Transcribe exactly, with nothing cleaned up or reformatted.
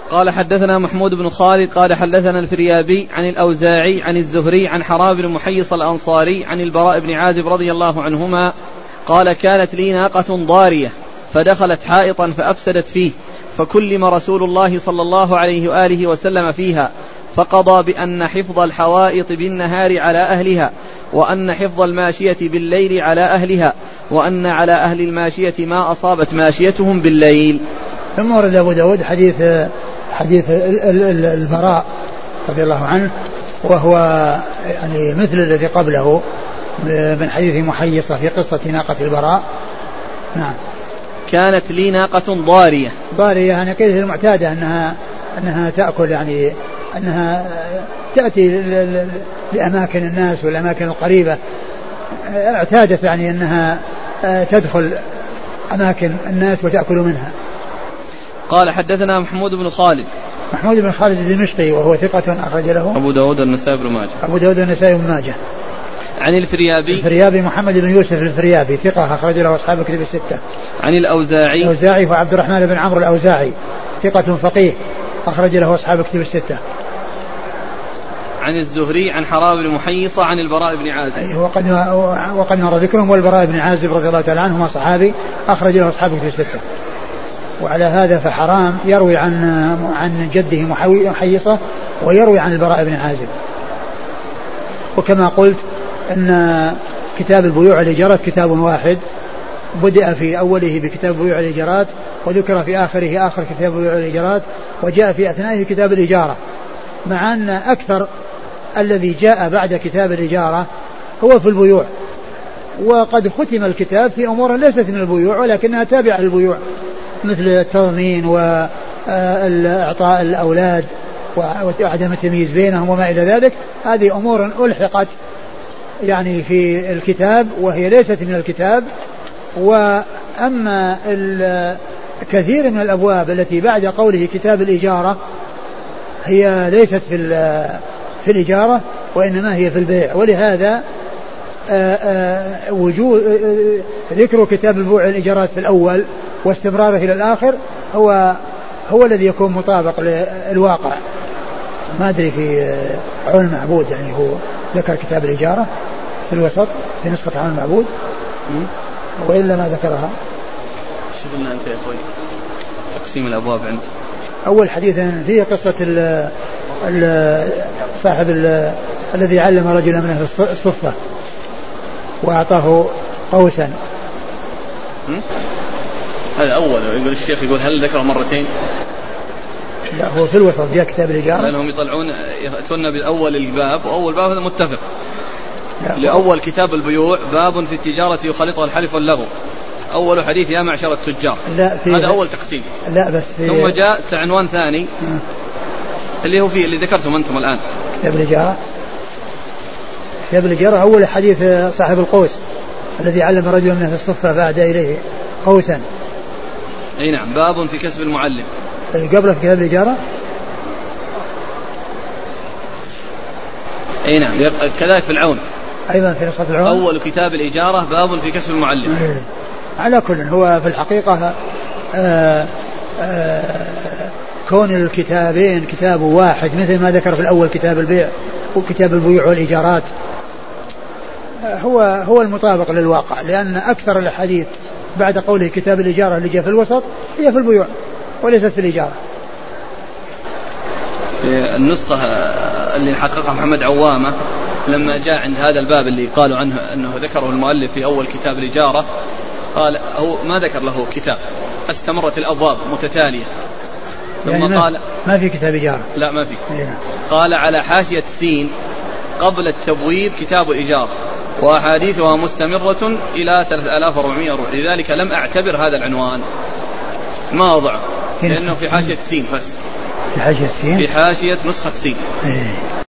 قال حدثنا محمود بن خالد قال حدثنا الفريابي عن الأوزاعي عن الزهري عن حرام بن محيص الأنصاري عن البراء بن عازب رضي الله عنهما قال كانت لي ناقة ضارية فدخلت حائطا فأفسدت فيه فكلم رسول الله صلى الله عليه وآله وسلم فيها فقضى بأن حفظ الحوائط بالنهار على أهلها وأن حفظ الماشية بالليل على أهلها وأن على أهل الماشية ما أصابت ماشيتهم بالليل. ثم ورد أبو داود حديث حديث البراء رضي الله عنه وهو يعني مثل الذي قبله من حديث محيصة في قصة ناقة البراء. نعم. كانت لي ناقة ضارية. ضارية يعني قيلة المعتادة أنها أنها تأكل يعني أنها تأتي لأماكن الناس والأماكن القريبة اعتادت يعني أنها تدخل أماكن الناس وتأكل منها. قال حدثنا محمود بن خالد. محمود بن خالد الدمشقي وهو ثقة أخرج له أبو داود والنسائي بن ماجه. أبو داود والنسائي بن ماجه. عن الفريابي. الفريابي محمد بن يوسف الفريابي ثقة أخرج له أصحاب الكتب الستة. عن الأوزاعي. الأوزاعي وعبد الرحمن بن عمرو الأوزاعي ثقة فقيه أخرج له أصحاب الكتب الستة. عن الزهري عن حرام بن محيصة عن البراء بن عازب. أيه وقد وقد مر ذكرهم والبراء بن عازب رضي الله تعالى عنهما صحابي أخرج له أصحاب الكتب الستة. وعلى هذا فحرام يروي عن عن جده محيصة ويروي عن البراء بن عازب. وكما قلت أن كتاب البيوع والإيجارات كتاب واحد بدأ في أوله بكتاب البيوع والإيجارات وذكر في آخره آخر كتاب البيوع والإيجارات وجاء في أثنائه كتاب الإجارة مع أن أكثر الذي جاء بعد كتاب الإجارة هو في البيوع وقد ختم الكتاب في أمور ليست من البيوع ولكنها تابعة للبيوع مثل التضمين وإعطاء الأولاد وعدم التمييز بينهم وما إلى ذلك. هذه أمور ألحقت يعني في الكتاب وهي ليست من الكتاب. وأما كثير من الأبواب التي بعد قوله كتاب الإجارة هي ليست في في الإجارة وإنما هي في البيع. ولهذا وجود ذكر كتاب البيوع والإيجارات في الأول واستمراره إلى الآخر هو هو الذي يكون مطابق للواقع. ما أدري في عون المعبود يعني هو ذكر كتاب الإجارة في الوسط في نسخة عون المعبود وإلا ما ذكرها. شو قلنا أنت يا أخوي تقسيم الأبواب عندك؟ أول حديث فيه قصة ال ال صاحب ال الذي علم رجلا من الصفة وأعطاه قوسا. هذا أول يقول الشيخ يقول هل ذكره مرتين؟ لا هو في الوسط جاء كتاب الإجارة لأنهم يطلعون يأتون بأول الباب وأول باب هذا متفق. لأول كتاب البيوع باب في التجارة يخالطها الحلف واللغو أول حديث يا معشر التجار. هذا أول تقسيم. لا بس ثم جاء عنوان ثاني م. اللي هو فيه اللي ذكرتم أنتم الآن كتاب الإجارة. كتاب الإجارة أول حديث صاحب القوس الذي علم رجلا من الصفة بعد إليه قوسا. أي نعم باب في كسب المعلم. قبل في كتاب الإجارة. أي نعم كذلك في العون أيضا في نسخة العون أول كتاب الإجارة باب في كسب المعلم. على كل هو في الحقيقة آآ آآ كون الكتابين كتاب واحد مثل ما ذكر في الأول كتاب البيع وكتاب البيوع والإيجارات هو هو المطابق للواقع لأن أكثر الحديث بعد قوله كتاب الإجارة اللي جاء في الوسط هي في البيوع وليست في الإجارة. في النسخة اللي حققها محمد عوامة لما جاء عند هذا الباب اللي قالوا عنه أنه ذكره المؤلف في أول كتاب الإجارة قال هو ما ذكر له كتاب استمرت الأبواب متتالية ثم يعني قال ما في كتاب إجارة. لا ما في. يعني. قال على حاشية سين قبل التبويب كتاب إجارة وأحاديثها مستمرة إلى ثلاثة آلاف وأربعمائة روح لذلك لم أعتبر هذا العنوان ما أضعه لأنه في حاشية سين بس في حاشية سين في حاشية نسخة سين. إيه.